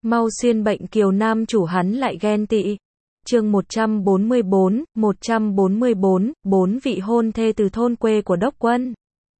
Mau xuyên bệnh kiều nam chủ hắn lại ghen tị. Chương 144, 4 vị hôn thê từ thôn quê của Đốc Quân.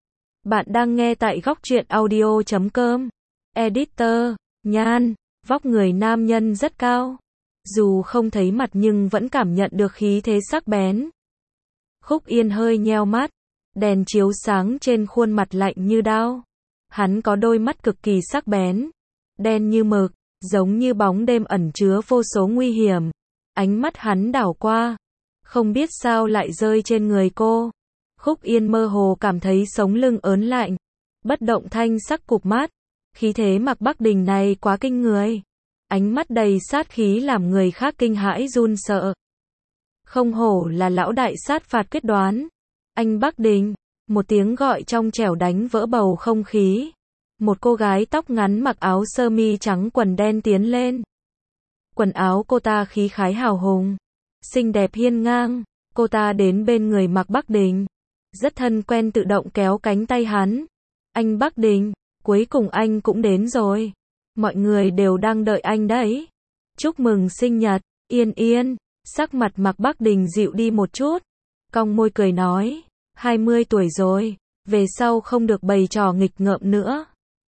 Bạn đang nghe tại góc truyện audio.com. Editor, Nhan, vóc người nam nhân rất cao. Dù không thấy mặt nhưng vẫn cảm nhận được khí thế sắc bén. Khúc Yên hơi nheo mắt, đèn chiếu sáng trên khuôn mặt lạnh như đao. Hắn có đôi mắt cực kỳ sắc bén, đen như mực, giống như bóng đêm ẩn chứa vô số nguy hiểm. Ánh mắt hắn đảo qua, không biết sao lại rơi trên người cô. Khúc Yên mơ hồ cảm thấy sống lưng ớn lạnh, bất động thanh sắc cụp mắt. Khí thế Mạc Bắc Đình này quá kinh người. Ánh mắt đầy sát khí làm người khác kinh hãi run sợ. Không hổ là lão đại sát phạt quyết đoán. Anh Bắc Đình, một tiếng gọi trong trẻo đánh vỡ bầu không khí. Một cô gái tóc ngắn mặc áo sơ mi trắng quần đen tiến lên. Quần áo cô ta khí khái hào hùng, xinh đẹp hiên ngang. Cô ta đến bên người Mạc Bắc Đình, rất thân quen tự động kéo cánh tay hắn. Anh Bắc Đình, cuối cùng anh cũng đến rồi. Mọi người đều đang đợi anh đấy. Chúc mừng sinh nhật, Yên Yên. Sắc mặt Mạc Bắc Đình dịu đi một chút, cong môi cười nói, 20 tuổi rồi, về sau không được bày trò nghịch ngợm nữa.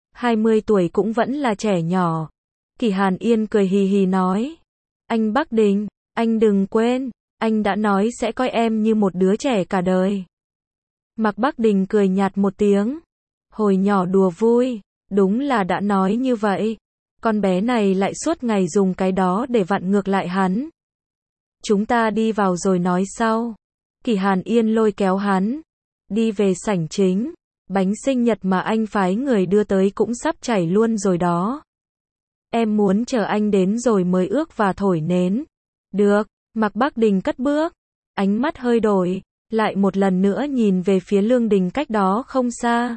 20 tuổi cũng vẫn là trẻ nhỏ. Kỷ Hàn Yên cười hì hì nói, anh Bắc Đình, anh đừng quên, anh đã nói sẽ coi em như một đứa trẻ cả đời. Mạc Bắc Đình cười nhạt một tiếng, hồi nhỏ đùa vui, đúng là đã nói như vậy. Con bé này lại suốt ngày dùng cái đó để vặn ngược lại hắn. Chúng ta đi vào rồi nói sau. Kỷ Hàn Yên lôi kéo hắn, đi về sảnh chính. Bánh sinh nhật mà anh phái người đưa tới cũng sắp chảy luôn rồi đó. Em muốn chờ anh đến rồi mới ước và thổi nến. Được, Mạc Bắc Đình cất bước, ánh mắt hơi đổi, lại một lần nữa nhìn về phía lương đình cách đó không xa.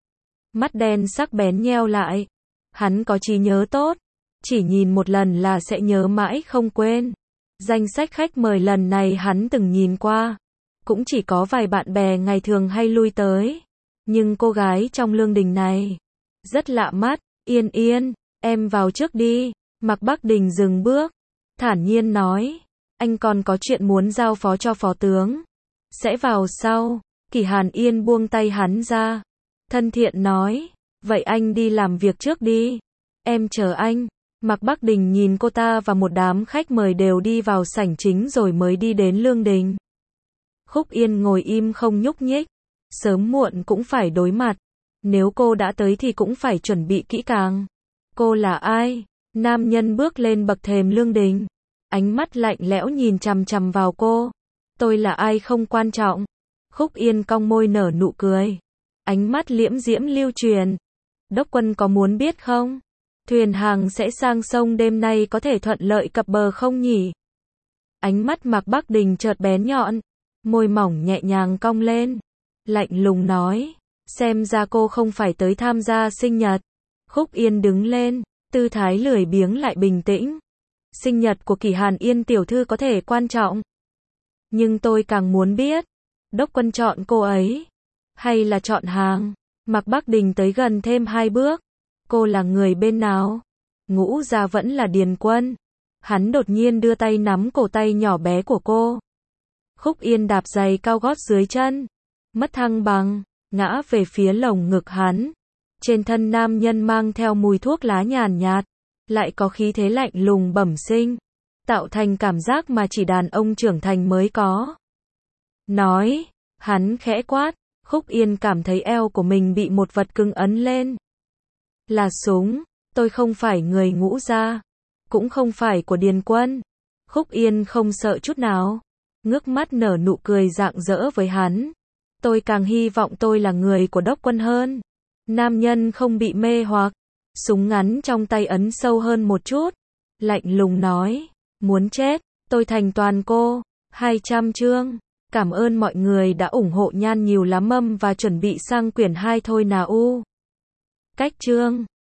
Mắt đen sắc bén nheo lại. Hắn có trí nhớ tốt, chỉ nhìn một lần là sẽ nhớ mãi không quên. Danh sách khách mời lần này hắn từng nhìn qua, cũng chỉ có vài bạn bè ngày thường hay lui tới. Nhưng cô gái trong lương đình này rất lạ mắt. Yên Yên, em vào trước đi. Mạc Bắc Đình dừng bước, thản nhiên nói, anh còn có chuyện muốn giao phó cho phó tướng, sẽ vào sau. Kỷ Hàn Yên buông tay hắn ra, thân thiện nói, vậy anh đi làm việc trước đi, em chờ anh. Mạc Bắc Đình nhìn cô ta và một đám khách mời đều đi vào sảnh chính rồi mới đi đến lương đình. Khúc Yên ngồi im không nhúc nhích, sớm muộn cũng phải đối mặt, nếu cô đã tới thì cũng phải chuẩn bị kỹ càng. Cô là ai? Nam nhân bước lên bậc thềm lương đình, ánh mắt lạnh lẽo nhìn chằm chằm vào cô. Tôi là ai không quan trọng. Khúc Yên cong môi nở nụ cười, ánh mắt liễm diễm lưu truyền. Đốc Quân có muốn biết không? Thuyền hàng sẽ sang sông đêm nay có thể thuận lợi cập bờ không nhỉ? Ánh mắt Mạc Bắc Đình chợt bén nhọn, môi mỏng nhẹ nhàng cong lên, lạnh lùng nói, xem ra cô không phải tới tham gia sinh nhật. Khúc Yên đứng lên, tư thái lười biếng lại bình tĩnh. Sinh nhật của Kỷ Hàn Yên tiểu thư có thể quan trọng, nhưng tôi càng muốn biết, Đốc Quân chọn cô ấy, hay là chọn hàng? Mạc Bắc Đình tới gần thêm 2 bước. Cô là người bên nào? Ngũ gia vẫn là Điền Quân. Hắn đột nhiên đưa tay nắm cổ tay nhỏ bé của cô. Khúc Yên đạp giày cao gót dưới chân, mất thăng bằng, ngã về phía lồng ngực hắn. Trên thân nam nhân mang theo mùi thuốc lá nhàn nhạt, lại có khí thế lạnh lùng bẩm sinh, tạo thành cảm giác mà chỉ đàn ông trưởng thành mới có. Nói, hắn khẽ quát. Khúc Yên cảm thấy eo của mình bị một vật cứng ấn lên. Là súng, tôi không phải người Ngũ gia, cũng không phải của Điền Quân. Khúc Yên không sợ chút nào, ngước mắt nở nụ cười rạng rỡ với hắn. Tôi càng hy vọng tôi là người của Đốc Quân hơn. Nam nhân không bị mê hoặc, súng ngắn trong tay ấn sâu hơn một chút, lạnh lùng nói, muốn chết, tôi thành toàn cô. 200 chương. Cảm ơn mọi người đã ủng hộ Nhan nhiều lắm và chuẩn bị sang quyển 2 thôi nào u. Cách chương